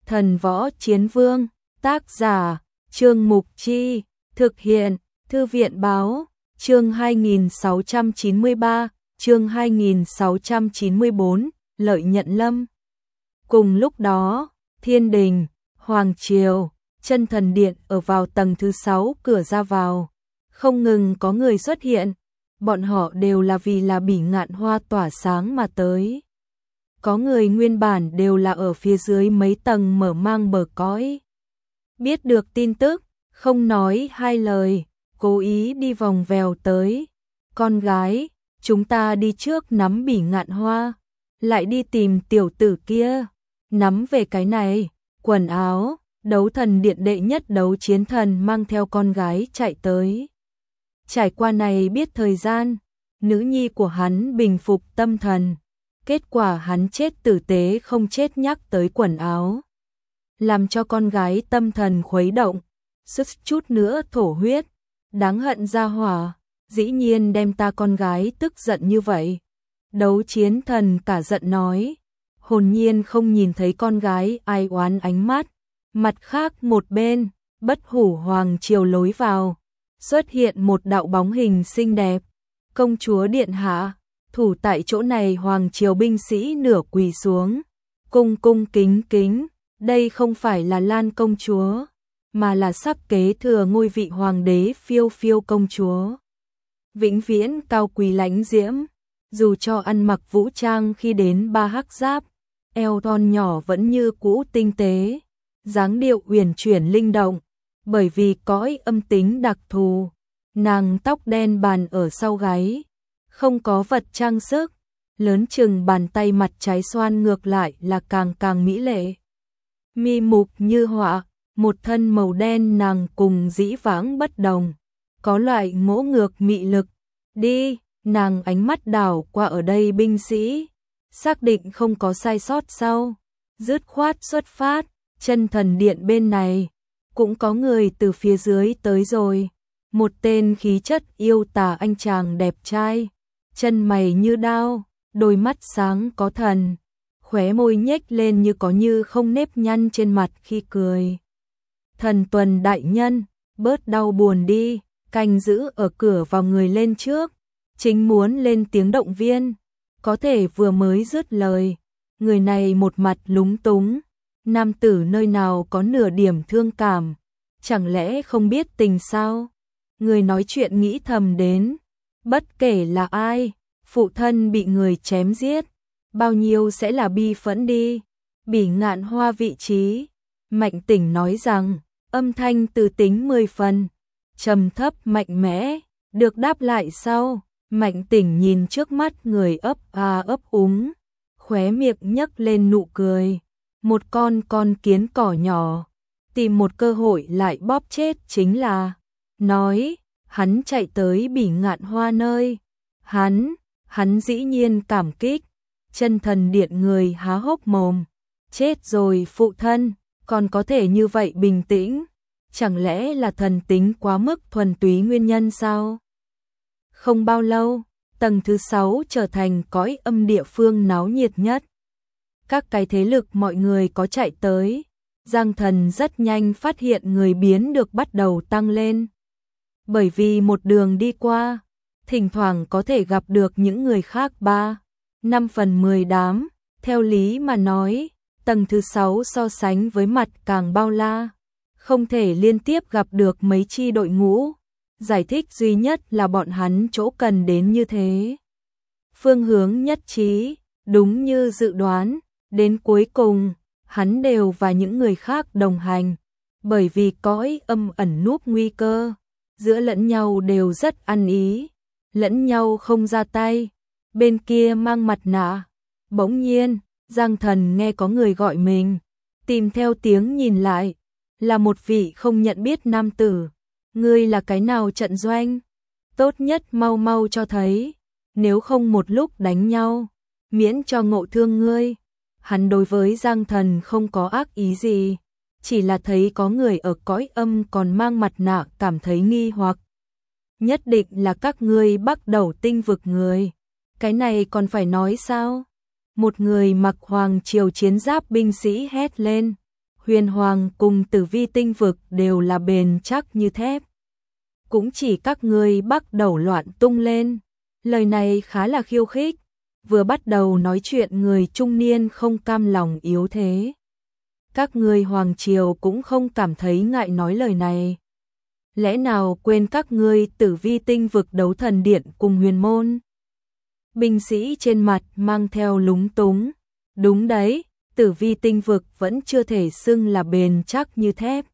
Thần võ chiến vương, tác giả, Trương Mục Chi, thực hiện, Thư viện báo, chương 2693, chương 2694, lợi nhận lâm. Cùng lúc đó, Thiên Đình, Hoàng Triều, Chân Thần Điện ở vào tầng thứ 6 cửa ra vào, không ngừng có người xuất hiện, bọn họ đều là vì là Bỉ Ngạn Hoa tỏa sáng mà tới. Có người nguyên bản đều là ở phía dưới mấy tầng mở mang bờ cõi. Biết được tin tức, không nói hai lời, cố ý đi vòng vèo tới. Con gái, chúng ta đi trước nắm Bỉ Ngạn Hoa, lại đi tìm tiểu tử kia. Nắm về cái này, quần áo, Đấu Thần Điện đệ nhất đấu chiến thần mang theo con gái chạy tới. Trải qua này biết thời gian, nữ nhi của hắn bình phục tâm thần. Kết quả hắn chết tử tế không chết nhắc tới quần áo. Làm cho con gái tâm thần khuấy động, sức chút nữa thổ huyết. Đáng hận ra hỏa, dĩ nhiên đem ta con gái tức giận như vậy. Đấu chiến thần cả giận nói, hồn nhiên không nhìn thấy con gái ai oán ánh mắt. Mặt khác một bên, Bất Hủ Hoàng Triều lối vào, xuất hiện một đạo bóng hình xinh đẹp. Công chúa điện hạ, thủ tại chỗ này Hoàng Triều binh sĩ nửa quỳ xuống, cung cung kính kính, đây không phải là Lan công chúa, mà là sắp kế thừa ngôi vị hoàng đế Phiêu Phiêu công chúa. Vĩnh viễn cao quý lãnh diễm, dù cho ăn mặc vũ trang khi đến ba hắc giáp, eo thon nhỏ vẫn như cũ tinh tế, dáng điệu uyển chuyển linh động, bởi vì cõi âm tính đặc thù, nàng tóc đen bàn ở sau gáy, không có vật trang sức, lớn chừng bàn tay mặt trái xoan ngược lại là càng mỹ lệ. Mi mục như họa, một thân màu đen nàng cùng dĩ vãng bất đồng, có loại ngỗ ngược mị lực. Đi, nàng ánh mắt đảo qua ở đây binh sĩ, xác định không có sai sót sau, dứt khoát xuất phát. Chân Thần Điện bên này cũng có người từ phía dưới tới rồi, một tên khí chất yêu tà anh chàng đẹp trai, chân mày như đao, đôi mắt sáng có thần, khóe môi nhếch lên như có như không nếp nhăn trên mặt khi cười. Thần Tuần đại nhân, bớt đau buồn đi, canh giữ ở cửa vào người lên trước, chính muốn lên tiếng động viên, có thể vừa mới dứt lời, người này một mặt lúng túng. Nam tử nơi nào có nửa điểm thương cảm, chẳng lẽ không biết tình sao? Người nói chuyện nghĩ thầm đến, bất kể là ai, phụ thân bị người chém giết, bao nhiêu sẽ là bi phẫn đi. Bỉ Ngạn Hoa vị trí, Mạnh Tỉnh nói rằng, âm thanh từ tính 10 phần, trầm thấp mạnh mẽ, được đáp lại sau. Mạnh Tỉnh nhìn trước mắt người ấp úng, khóe miệng nhấc lên nụ cười. Một con kiến cỏ nhỏ, tìm một cơ hội lại bóp chết chính là, nói, hắn chạy tới Bỉ Ngạn Hoa nơi, hắn dĩ nhiên cảm kích. Chân Thần Điện người há hốc mồm, chết rồi phụ thân, còn có thể như vậy bình tĩnh, chẳng lẽ là thần tính quá mức thuần túy nguyên nhân sao? Không bao lâu, tầng thứ 6 trở thành cõi âm địa phương náo nhiệt nhất. Các cái thế lực mọi người có chạy tới, Giang Thần rất nhanh phát hiện người biến được bắt đầu tăng lên. Bởi vì một đường đi qua, thỉnh thoảng có thể gặp được những người khác 3-5 phần 10 đám, theo lý mà nói, tầng thứ 6 so sánh với mặt càng bao la, không thể liên tiếp gặp được mấy chi đội ngũ, giải thích duy nhất là bọn hắn chỗ cần đến như thế. Phương hướng nhất trí, đúng như dự đoán. Đến cuối cùng, hắn đều và những người khác đồng hành, bởi vì cõi âm ẩn núp nguy cơ, giữa lẫn nhau đều rất ăn ý, lẫn nhau không ra tay, bên kia mang mặt nạ. Bỗng nhiên, Giang Thần nghe có người gọi mình, tìm theo tiếng nhìn lại, là một vị không nhận biết nam tử. Ngươi là cái nào trận doanh? Tốt nhất mau mau cho thấy, nếu không một lúc đánh nhau, miễn cho ngộ thương ngươi. Hắn đối với Giang Thần không có ác ý gì, chỉ là thấy có người ở cõi âm còn mang mặt nạ cảm thấy nghi hoặc. Nhất định là các ngươi Bắc Đầu Tinh vực người. Cái này còn phải nói sao? Một người mặc Hoàng Triều chiến giáp binh sĩ hét lên. Huyền Hoàng cùng Tử Vi tinh vực đều là bền chắc như thép. Cũng chỉ các ngươi bắt đầu loạn tung lên. Lời này khá là khiêu khích. Vừa bắt đầu nói chuyện người trung niên không cam lòng yếu thế. Các ngươi Hoàng Triều cũng không cảm thấy ngại nói lời này. Lẽ nào quên các ngươi Tử Vi tinh vực đấu thần điện cùng huyền môn? Binh sĩ trên mặt mang theo lúng túng. Đúng đấy, Tử Vi tinh vực vẫn chưa thể xưng là bền chắc như thép.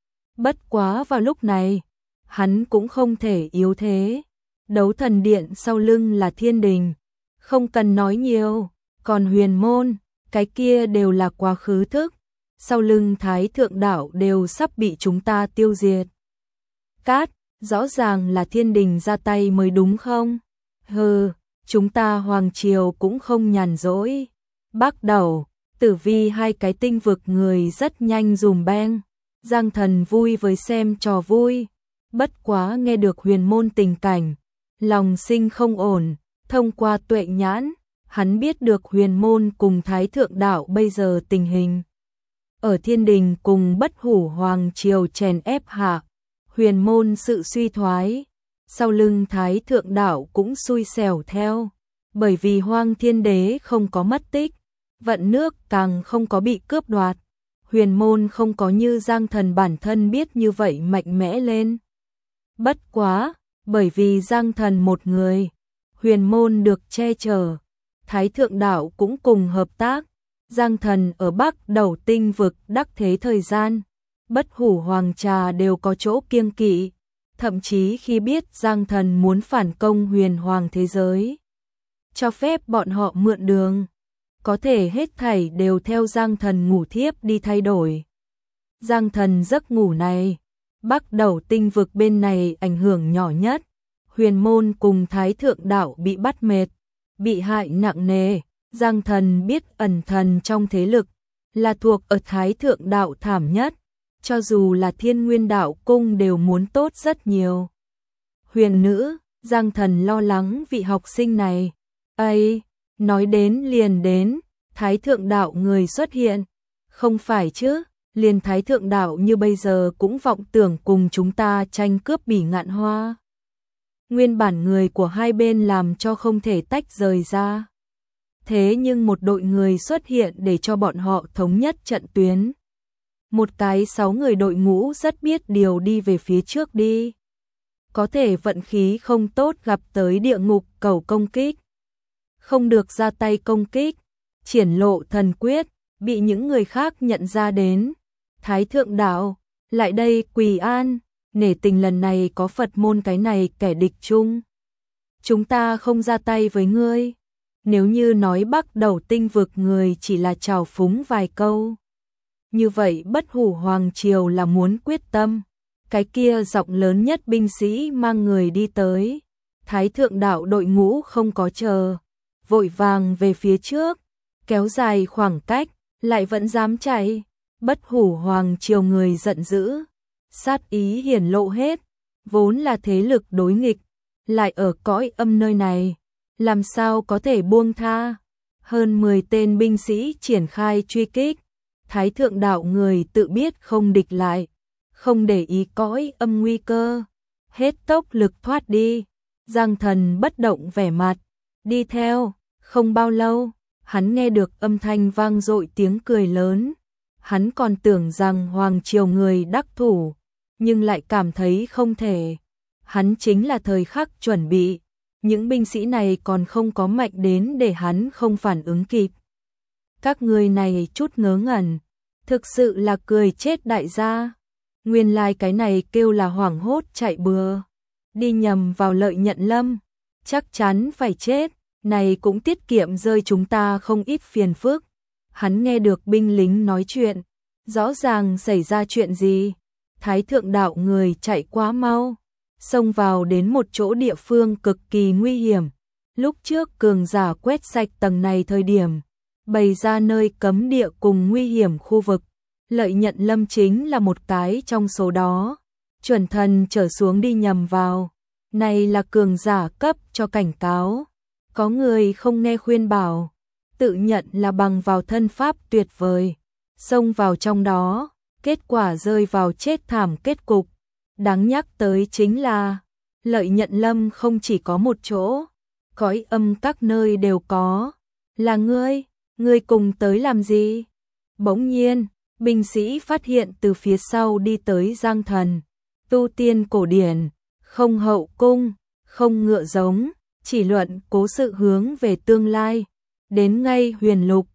Bất quá vào lúc này, hắn cũng không thể yếu thế. Đấu thần điện sau lưng là thiên đình, không cần nói nhiều, còn huyền môn, cái kia đều là quá khứ thức. Sau lưng Thái Thượng Đạo đều sắp bị chúng ta tiêu diệt. Cát, rõ ràng là thiên đình ra tay mới đúng không? Hừ, chúng ta Hoàng Triều cũng không nhàn rỗi. Bắt đầu, Tử Vi hai cái tinh vực người rất nhanh dùm beng. Giang Thần vui với xem trò vui. Bất quá nghe được huyền môn tình cảnh, lòng sinh không ổn. Thông qua tuệ nhãn, hắn biết được huyền môn cùng Thái Thượng Đạo bây giờ tình hình. Ở thiên đình cùng Bất Hủ Hoàng Triều chèn ép hạ, huyền môn sự suy thoái. Sau lưng Thái Thượng Đạo cũng xui xẻo theo. Bởi vì Hoang Thiên Đế không có mất tích, vận nước càng không có bị cướp đoạt. Huyền môn không có như Giang Thần bản thân biết như vậy mạnh mẽ lên. Bất quá, bởi vì Giang Thần một người, huyền môn được che chở. Thái Thượng Đạo cũng cùng hợp tác. Giang Thần ở Bắc Đầu tinh vực đắc thế thời gian, Bất Hủ Hoàng Trà đều có chỗ kiêng kỵ. Thậm chí khi biết Giang Thần muốn phản công huyền hoàng thế giới, cho phép bọn họ mượn đường, có thể hết thảy đều theo Giang Thần ngủ thiếp đi thay đổi. Giang Thần giấc ngủ này, Bắc Đầu tinh vực bên này ảnh hưởng nhỏ nhất. Huyền môn cùng Thái Thượng Đạo bị bắt mệt, bị hại nặng nề. Giang Thần biết ẩn thần trong thế lực là thuộc ở Thái Thượng Đạo thảm nhất, cho dù là Thiên Nguyên Đạo cung đều muốn tốt rất nhiều. Huyền nữ, Giang Thần lo lắng vị học sinh này. Ây, nói đến liền đến, Thái Thượng Đạo người xuất hiện. Không phải chứ, liền Thái Thượng Đạo như bây giờ cũng vọng tưởng cùng chúng ta tranh cướp Bỉ Ngạn Hoa. Nguyên bản người của hai bên làm cho không thể tách rời ra. Thế nhưng một đội người xuất hiện để cho bọn họ thống nhất trận tuyến. Một cái 6 người đội ngũ rất biết điều đi về phía trước đi. Có thể vận khí không tốt gặp tới địa ngục cầu công kích. Không được ra tay công kích, triển lộ thần quyết, bị những người khác nhận ra đến. Thái Thượng Đạo, lại đây quỳ an, nể tình lần này có Phật môn cái này kẻ địch chung. Chúng ta không ra tay với ngươi. Nếu như nói Bắc Đầu tinh vực người chỉ là trào phúng vài câu, như vậy Bất Hủ Hoàng Triều là muốn quyết tâm. Cái kia giọng lớn nhất binh sĩ mang người đi tới. Thái Thượng Đạo đội ngũ không có chờ, vội vàng về phía trước, kéo dài khoảng cách, lại vẫn dám chạy. Bất Hủ Hoàng Triều người giận dữ, sát ý hiển lộ hết, vốn là thế lực đối nghịch, lại ở cõi âm nơi này, làm sao có thể buông tha. Hơn 10 tên binh sĩ triển khai truy kích. Thái Thượng Đạo người tự biết không địch lại, không để ý cõi âm nguy cơ, hết tốc lực thoát đi. Giang Thần bất động vẻ mặt, đi theo. Không bao lâu, hắn nghe được âm thanh vang dội tiếng cười lớn. Hắn còn tưởng rằng Hoàng Triều người đắc thủ, nhưng lại cảm thấy không thể. Hắn chính là thời khắc chuẩn bị, những binh sĩ này còn không có mạnh đến để hắn không phản ứng kịp. Các người này chút ngớ ngẩn, thực sự là cười chết đại gia. Nguyên lai cái này kêu là hoảng hốt chạy bừa, đi nhầm vào Lợi Nhận Lâm, chắc chắn phải chết, này cũng tiết kiệm rơi chúng ta không ít phiền phức. Hắn nghe được binh lính nói chuyện, rõ ràng xảy ra chuyện gì. Thái Thượng Đạo người chạy quá mau, xông vào đến một chỗ địa phương cực kỳ nguy hiểm. Lúc trước cường giả quét sạch tầng này thời điểm, bày ra nơi cấm địa cùng nguy hiểm khu vực. Lợi Nhận Lâm chính là một cái trong số đó. Chuẩn thần trở xuống đi nhầm vào. Này là cường giả cấp cho cảnh cáo. Có người không nghe khuyên bảo, tự nhận là bằng vào thân pháp tuyệt vời. xông vào trong đó, kết quả rơi vào chết thảm kết cục. Đáng nhắc tới chính là, Lợi Nhận Lâm không chỉ có một chỗ, cõi âm các nơi đều có. Là ngươi cùng tới làm gì? Bỗng nhiên, binh sĩ phát hiện từ phía sau đi tới Giang Thần, tu tiên cổ điển, không hậu cung, không ngựa giống, chỉ luận cố sự hướng về tương lai, đến ngay Huyền Lục,